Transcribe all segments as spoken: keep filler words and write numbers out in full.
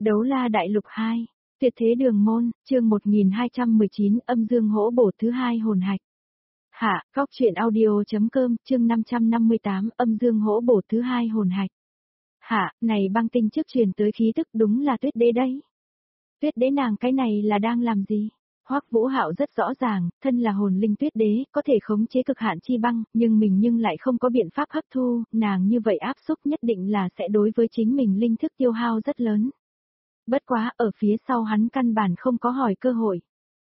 Đấu la đại lục hai, tuyệt thế đường môn, chương một nghìn hai trăm mười chín âm dương hỗ bổ thứ hai hồn hạch. Hạ, góc truyện audio.com, chương năm trăm năm mươi tám âm dương hỗ bổ thứ hai hồn hạch. Hạ, này băng tinh trước truyền tới khí tức đúng là tuyết đế đấy. Tuyết đế nàng cái này là đang làm gì? Hoắc Vũ Hạo rất rõ ràng, thân là hồn linh tuyết đế, có thể khống chế cực hạn chi băng, nhưng mình nhưng lại không có biện pháp hấp thu, nàng như vậy áp xúc nhất định là sẽ đối với chính mình linh thức tiêu hao rất lớn. Bất quá, ở phía sau hắn căn bản không có hỏi cơ hội.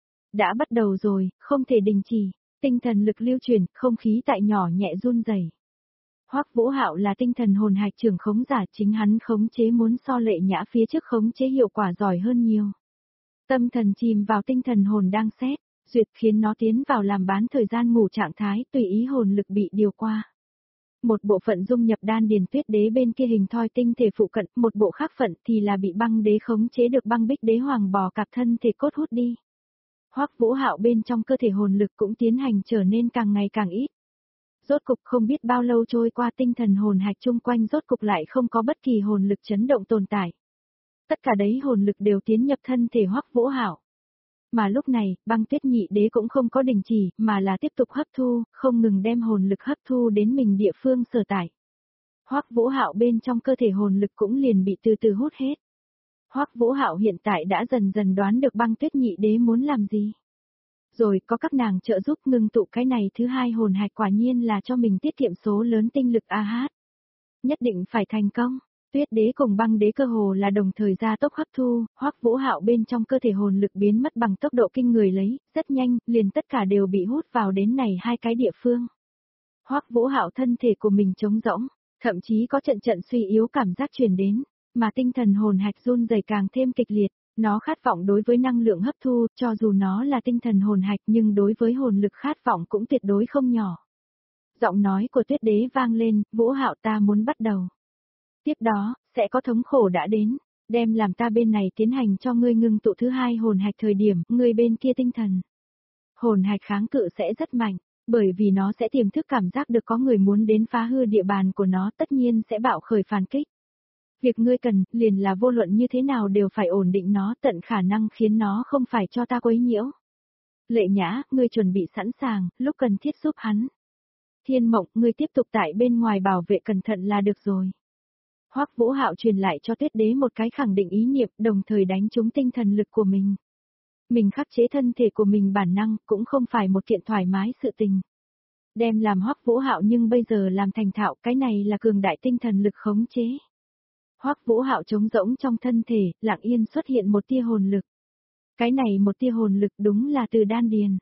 Đã bắt đầu rồi, không thể đình chỉ, tinh thần lực lưu truyền, không khí tại nhỏ nhẹ run rẩy. Hoắc Vũ Hạo là tinh thần hồn hạch trưởng khống giả, chính hắn khống chế muốn so Lệ Nhã phía trước khống chế hiệu quả giỏi hơn nhiều. Tâm thần chìm vào tinh thần hồn đang xét, duyệt khiến nó tiến vào làm bán thời gian ngủ trạng thái, tùy ý hồn lực bị điều qua. Một bộ phận dung nhập đan điền tuyết đế bên kia hình thoi tinh thể phụ cận, một bộ khác phận thì là bị băng đế khống chế được băng bích đế hoàng bò cạp thân thể cốt hút đi. Hoắc Vũ Hạo bên trong cơ thể hồn lực cũng tiến hành trở nên càng ngày càng ít. Rốt cục không biết bao lâu trôi qua, tinh thần hồn hạch chung quanh rốt cục lại không có bất kỳ hồn lực chấn động tồn tại. Tất cả đấy hồn lực đều tiến nhập thân thể Hoắc Vũ Hạo. Mà lúc này, băng tuyết nhị đế cũng không có đình chỉ, mà là tiếp tục hấp thu, không ngừng đem hồn lực hấp thu đến mình địa phương sở tại. Hoắc Vũ Hạo bên trong cơ thể hồn lực cũng liền bị từ từ hút hết. Hoắc Vũ Hạo hiện tại đã dần dần đoán được băng tuyết nhị đế muốn làm gì. Rồi có các nàng trợ giúp ngưng tụ cái này thứ hai hồn hạch, quả nhiên là cho mình tiết kiệm số lớn tinh lực a hát. Nhất định phải thành công. Tuyết đế cùng băng đế cơ hồ là đồng thời gia tốc hấp thu, Hoắc Vũ Hạo bên trong cơ thể hồn lực biến mất bằng tốc độ kinh người lấy, rất nhanh, liền tất cả đều bị hút vào đến này hai cái địa phương. Hoắc Vũ Hạo thân thể của mình trống rỗng, thậm chí có trận trận suy yếu cảm giác truyền đến, mà tinh thần hồn hạch run rẩy càng thêm kịch liệt, nó khát vọng đối với năng lượng hấp thu, cho dù nó là tinh thần hồn hạch nhưng đối với hồn lực khát vọng cũng tuyệt đối không nhỏ. Giọng nói của Tuyết đế vang lên, Vũ Hạo ta muốn bắt đầu. Tiếp đó, sẽ có thống khổ đã đến, đem làm ta bên này tiến hành cho ngươi ngưng tụ thứ hai hồn hạch thời điểm, ngươi bên kia tinh thần. Hồn hạch kháng cự sẽ rất mạnh, bởi vì nó sẽ tiềm thức cảm giác được có người muốn đến phá hư địa bàn của nó, tất nhiên sẽ bạo khởi phản kích. Việc ngươi cần, liền là vô luận như thế nào đều phải ổn định nó, tận khả năng khiến nó không phải cho ta quấy nhiễu. Lệ Nhã, ngươi chuẩn bị sẵn sàng, lúc cần thiết giúp hắn. Thiên Mộng, ngươi tiếp tục tại bên ngoài bảo vệ cẩn thận là được rồi. Hoắc Vũ Hạo truyền lại cho Tuyết đế một cái khẳng định ý niệm, đồng thời đánh trúng tinh thần lực của mình. Mình khắc chế thân thể của mình bản năng, cũng không phải một kiện thoải mái sự tình. Đem làm Hoắc Vũ Hạo nhưng bây giờ làm thành thạo, cái này là cường đại tinh thần lực khống chế. Hoắc Vũ Hạo trống rỗng trong thân thể, lặng yên xuất hiện một tia hồn lực. Cái này một tia hồn lực đúng là từ đan điền.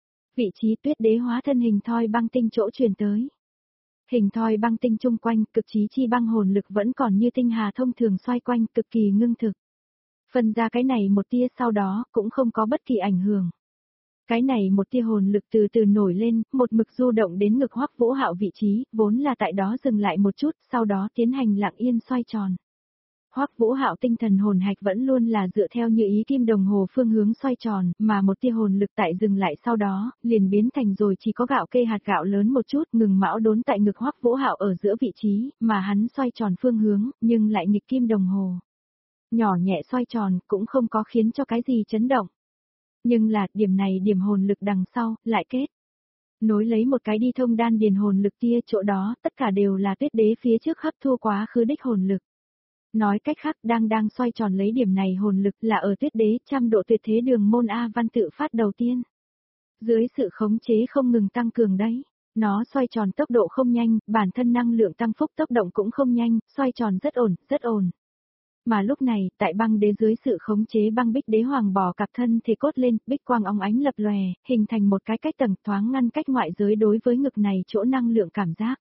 Vị trí Tuyết đế hóa thân hình thoi băng tinh chỗ truyền tới. Hình thoi băng tinh chung quanh, cực trí chi băng hồn lực vẫn còn như tinh hà thông thường xoay quanh, cực kỳ ngưng thực. Phân ra cái này một tia sau đó, cũng không có bất kỳ ảnh hưởng. Cái này một tia hồn lực từ từ nổi lên, một mực du động đến ngực Hoắc Vũ Hạo vị trí, vốn là tại đó dừng lại một chút, sau đó tiến hành lặng yên xoay tròn. Hoắc Vũ Hạo tinh thần hồn hạch vẫn luôn là dựa theo như ý kim đồng hồ phương hướng xoay tròn, mà một tia hồn lực tại dừng lại sau đó, liền biến thành rồi chỉ có gạo kê hạt gạo lớn một chút, ngừng mão đốn tại ngực Hoắc Vũ Hạo ở giữa vị trí, mà hắn xoay tròn phương hướng, nhưng lại nghịch kim đồng hồ. Nhỏ nhẹ xoay tròn, cũng không có khiến cho cái gì chấn động. Nhưng là, điểm này điểm hồn lực đằng sau, lại kết. Nối lấy một cái đi thông đan điền hồn lực kia, chỗ đó, tất cả đều là Tuyết đế phía trước hấp thu quá khứ đích hồn lực. Nói cách khác, đang đang xoay tròn lấy điểm này hồn lực là ở Tuyết đế trăm độ tuyệt thế đường môn A văn tự phát đầu tiên. Dưới sự khống chế không ngừng tăng cường đấy, nó xoay tròn tốc độ không nhanh, bản thân năng lượng tăng phúc tốc động cũng không nhanh, xoay tròn rất ổn, rất ổn. Mà lúc này, tại băng đế dưới sự khống chế băng bích đế hoàng bò cặp thân thể cốt lên, bích quang óng ánh lập lòe, hình thành một cái cách tầng thoáng ngăn cách ngoại giới đối với ngực này chỗ năng lượng cảm giác.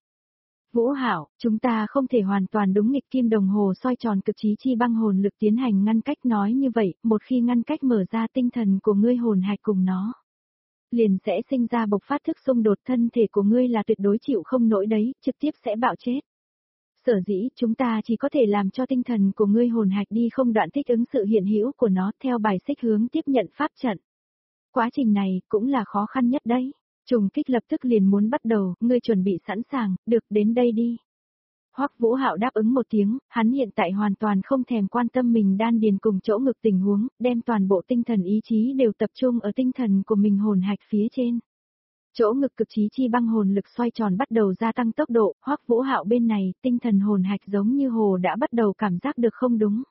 Vũ Hạo, chúng ta không thể hoàn toàn đúng nghịch kim đồng hồ xoay tròn cực trí chi băng hồn lực tiến hành ngăn cách, nói như vậy, một khi ngăn cách mở ra tinh thần của ngươi hồn hạch cùng nó, liền sẽ sinh ra bộc phát thức xung đột, thân thể của ngươi là tuyệt đối chịu không nổi đấy, trực tiếp sẽ bạo chết. Sở dĩ, chúng ta chỉ có thể làm cho tinh thần của ngươi hồn hạch đi không đoạn thích ứng sự hiện hữu của nó theo bài xích hướng tiếp nhận pháp trận. Quá trình này cũng là khó khăn nhất đấy. Trùng kích lập tức liền muốn bắt đầu, ngươi chuẩn bị sẵn sàng, được đến đây đi. Hoắc Vũ Hạo đáp ứng một tiếng, hắn hiện tại hoàn toàn không thèm quan tâm mình đan điền cùng chỗ ngực tình huống, đem toàn bộ tinh thần ý chí đều tập trung ở tinh thần của mình hồn hạch phía trên. Chỗ ngực cực trí chi băng hồn lực xoay tròn bắt đầu gia tăng tốc độ, Hoắc Vũ Hạo bên này, tinh thần hồn hạch giống như hồ đã bắt đầu cảm giác được không đúng.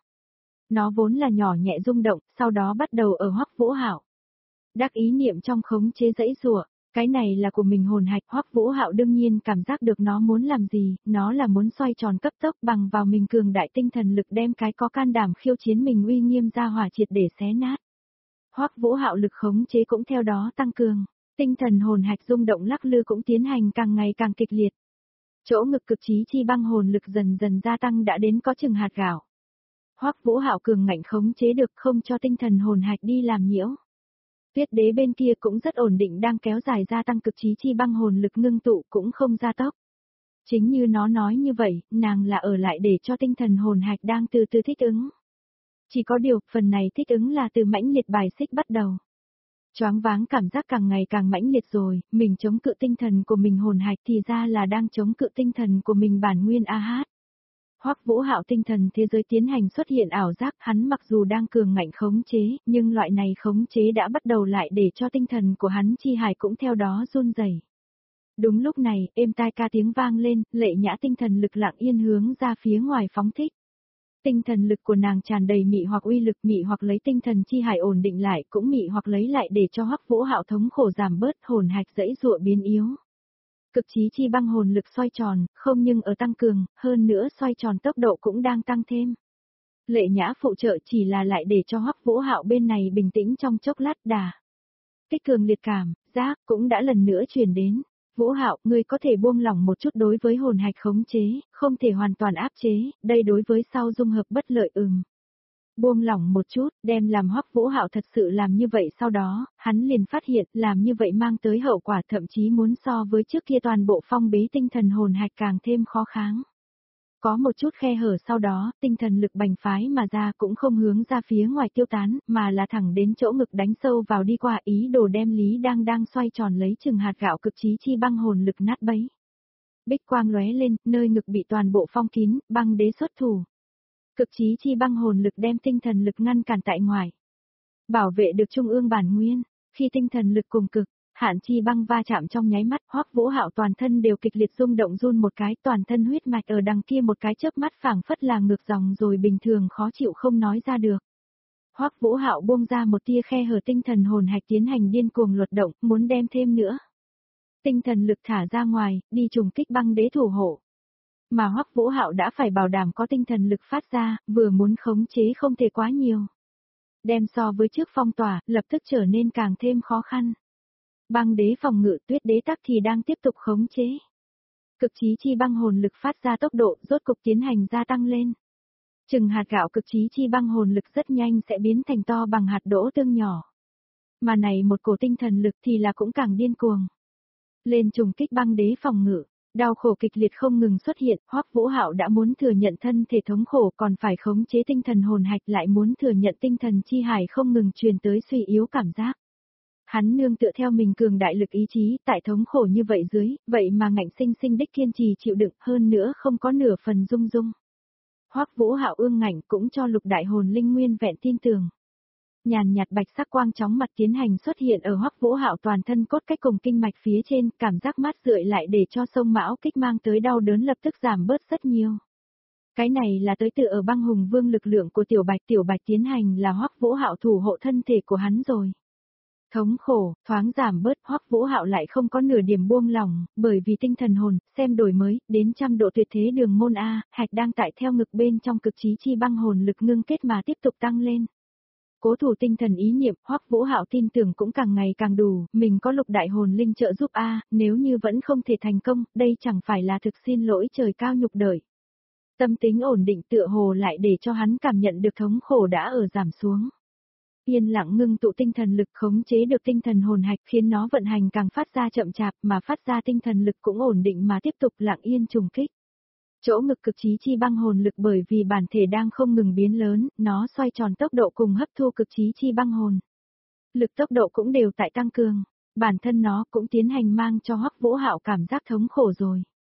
Nó vốn là nhỏ nhẹ rung động, sau đó bắt đầu ở Hoắc Vũ Hạo. Đắc ý niệm trong khống chế dãy rủa, cái này là của mình hồn hạch, Hoắc Vũ Hạo đương nhiên cảm giác được nó muốn làm gì, nó là muốn xoay tròn cấp tốc bằng vào mình cường đại tinh thần lực đem cái có can đảm khiêu chiến mình uy nghiêm ra hỏa triệt để xé nát. Hoắc Vũ Hạo lực khống chế cũng theo đó tăng cường, tinh thần hồn hạch rung động lắc lư cũng tiến hành càng ngày càng kịch liệt. Chỗ ngực cực trí chi băng hồn lực dần dần gia tăng đã đến có chừng hạt gạo. Hoắc Vũ Hạo cường ngạnh khống chế được không cho tinh thần hồn hạch đi làm nhiễu. Tuyết đế bên kia cũng rất ổn định đang kéo dài gia tăng cực trí chi băng hồn lực ngưng tụ cũng không gia tốc. Chính như nó nói như vậy, nàng là ở lại để cho tinh thần hồn hạch đang từ từ thích ứng. Chỉ có điều, phần này thích ứng là từ mãnh liệt bài xích bắt đầu. Choáng váng cảm giác càng ngày càng mãnh liệt rồi, mình chống cự tinh thần của mình hồn hạch thì ra là đang chống cự tinh thần của mình bản nguyên a hát. Hoắc Vũ Hạo tinh thần thế giới tiến hành xuất hiện ảo giác, hắn mặc dù đang cường ngạnh khống chế, nhưng loại này khống chế đã bắt đầu lại để cho tinh thần của hắn chi hải cũng theo đó run rẩy. Đúng lúc này, êm tai ca tiếng vang lên, Lệ Nhã tinh thần lực lặng yên hướng ra phía ngoài phóng thích. Tinh thần lực của nàng tràn đầy mị hoặc uy lực, mị hoặc lấy tinh thần chi hải ổn định lại, cũng mị hoặc lấy lại để cho Hoắc Vũ Hạo thống khổ giảm bớt, hồn hạch dãy dụa biến yếu. Cực trí chi băng hồn lực xoay tròn, không nhưng ở tăng cường, hơn nữa xoay tròn tốc độ cũng đang tăng thêm. Lệ Nhã phụ trợ chỉ là lại để cho Hoắc Vũ Hạo bên này bình tĩnh trong chốc lát đà. Tích cường liệt cảm, giác cũng đã lần nữa truyền đến. Vũ Hạo, ngươi có thể buông lỏng một chút đối với hồn hạch khống chế, không thể hoàn toàn áp chế, đây đối với sau dung hợp bất lợi ừm. Buông lỏng một chút, đem làm Hoắc Vũ Hạo thật sự làm như vậy sau đó, hắn liền phát hiện làm như vậy mang tới hậu quả thậm chí muốn so với trước kia toàn bộ phong bế tinh thần hồn hạch càng thêm khó kháng. Có một chút khe hở sau đó, tinh thần lực bành phái mà ra cũng không hướng ra phía ngoài tiêu tán, mà là thẳng đến chỗ ngực đánh sâu vào đi qua ý đồ đem Lý đang đang xoay tròn lấy chừng hạt gạo cực trí chi băng hồn lực nát bấy. Bích quang lóe lên, nơi ngực bị toàn bộ phong kín, băng đế xuất thủ. Cực trí chi băng hồn lực đem tinh thần lực ngăn cản tại ngoài. Bảo vệ được trung ương bản nguyên, khi tinh thần lực cùng cực, hạn chi băng va chạm trong nháy mắt, Hoắc Vũ Hạo toàn thân đều kịch liệt rung động run một cái, toàn thân huyết mạch ở đằng kia một cái chớp mắt phảng phất là ngược dòng rồi bình thường khó chịu không nói ra được. Hoắc Vũ Hạo buông ra một tia khe hở tinh thần hồn hạch tiến hành điên cuồng luật động, muốn đem thêm nữa. Tinh thần lực thả ra ngoài, đi trùng kích băng đế thủ hộ. Mà Hoắc Vũ Hạo đã phải bảo đảm có tinh thần lực phát ra, vừa muốn khống chế không thể quá nhiều. Đem so với trước phong tỏa, lập tức trở nên càng thêm khó khăn. Băng đế phòng ngự, tuyết đế tắc thì đang tiếp tục khống chế. Cực trí chi băng hồn lực phát ra tốc độ rốt cục tiến hành gia tăng lên. Chừng hạt gạo cực trí chi băng hồn lực rất nhanh sẽ biến thành to bằng hạt đỗ tương nhỏ. Mà này một cổ tinh thần lực thì là cũng càng điên cuồng. Lên trùng kích băng đế phòng ngự, đau khổ kịch liệt không ngừng xuất hiện, Hoắc Vũ Hạo đã muốn thừa nhận thân thể thống khổ còn phải khống chế tinh thần hồn hạch lại muốn thừa nhận tinh thần chi hải không ngừng truyền tới suy yếu cảm giác. Hắn nương tựa theo mình cường đại lực ý chí tại thống khổ như vậy dưới, vậy mà ngạnh sinh sinh đích kiên trì chịu đựng hơn nữa không có nửa phần rung rung. Hoắc Vũ Hạo ương ngạnh cũng cho lục đại hồn linh nguyên vẹn tin tưởng. Nhàn nhạt bạch sắc quang chóng mặt tiến hành xuất hiện ở Hoắc Vũ Hạo toàn thân cốt cách cùng kinh mạch phía trên, cảm giác mát rượi lại để cho sông mão kích mang tới đau đớn lập tức giảm bớt rất nhiều. Cái này là tới từ ở băng hùng vương lực lượng của tiểu bạch tiểu bạch tiến hành là Hoắc Vũ Hạo thủ hộ thân thể của hắn rồi. Thống khổ, thoáng giảm bớt, Hoắc Vũ Hạo lại không có nửa điểm buông lỏng, bởi vì tinh thần hồn, xem đổi mới, đến trăm độ tuyệt thế đường môn A, hạch đang tại theo ngực bên trong cực trí chi băng hồn lực ngưng kết mà tiếp tục tăng lên. Cố thủ tinh thần ý niệm, Hoắc Vũ Hạo tin tưởng cũng càng ngày càng đủ, mình có lục đại hồn linh trợ giúp A, nếu như vẫn không thể thành công, đây chẳng phải là thực xin lỗi trời cao nhục đời. Tâm tính ổn định tựa hồ lại để cho hắn cảm nhận được thống khổ đã ở giảm xuống. Yên lặng ngưng tụ tinh thần lực khống chế được tinh thần hồn hạch khiến nó vận hành càng phát ra chậm chạp mà phát ra tinh thần lực cũng ổn định mà tiếp tục lặng yên trùng kích. Chỗ ngực cực trí chi băng hồn lực bởi vì bản thể đang không ngừng biến lớn, nó xoay tròn tốc độ cùng hấp thu cực trí chi băng hồn. Lực tốc độ cũng đều tại tăng cường, bản thân nó cũng tiến hành mang cho Hoắc Vũ Hạo cảm giác thống khổ rồi.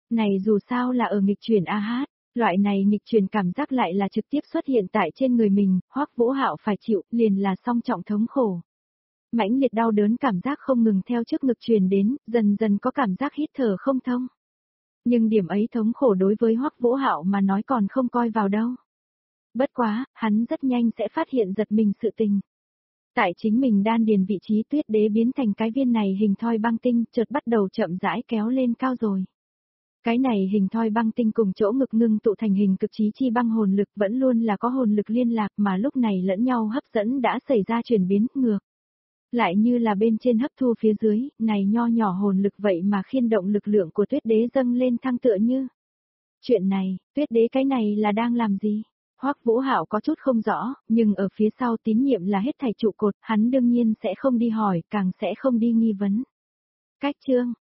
Này dù sao là ở nghịch chuyển a hát, loại này nghịch chuyển cảm giác lại là trực tiếp xuất hiện tại trên người mình, Hoắc Vũ Hạo phải chịu, liền là song trọng thống khổ. Mãnh liệt đau đớn cảm giác không ngừng theo trước ngực truyền đến, dần dần có cảm giác hít thở không thông. Nhưng điểm ấy thống khổ đối với Hoắc Vũ Hạo mà nói còn không coi vào đâu. Bất quá, hắn rất nhanh sẽ phát hiện giật mình sự tình. Tại chính mình đan điền vị trí tuyết đế biến thành cái viên này hình thoi băng tinh, chợt bắt đầu chậm rãi kéo lên cao rồi. Cái này hình thoi băng tinh cùng chỗ ngực ngưng tụ thành hình cực trí chi băng hồn lực vẫn luôn là có hồn lực liên lạc mà lúc này lẫn nhau hấp dẫn đã xảy ra chuyển biến ngược. Lại như là bên trên hấp thu phía dưới, này nho nhỏ hồn lực vậy mà khiên động lực lượng của tuyết đế dâng lên thăng tựa như. Chuyện này, tuyết đế cái này là đang làm gì? Hoắc Vũ Hạo có chút không rõ, nhưng ở phía sau tín nhiệm là hết thảy trụ cột, hắn đương nhiên sẽ không đi hỏi, càng sẽ không đi nghi vấn. Cách chương,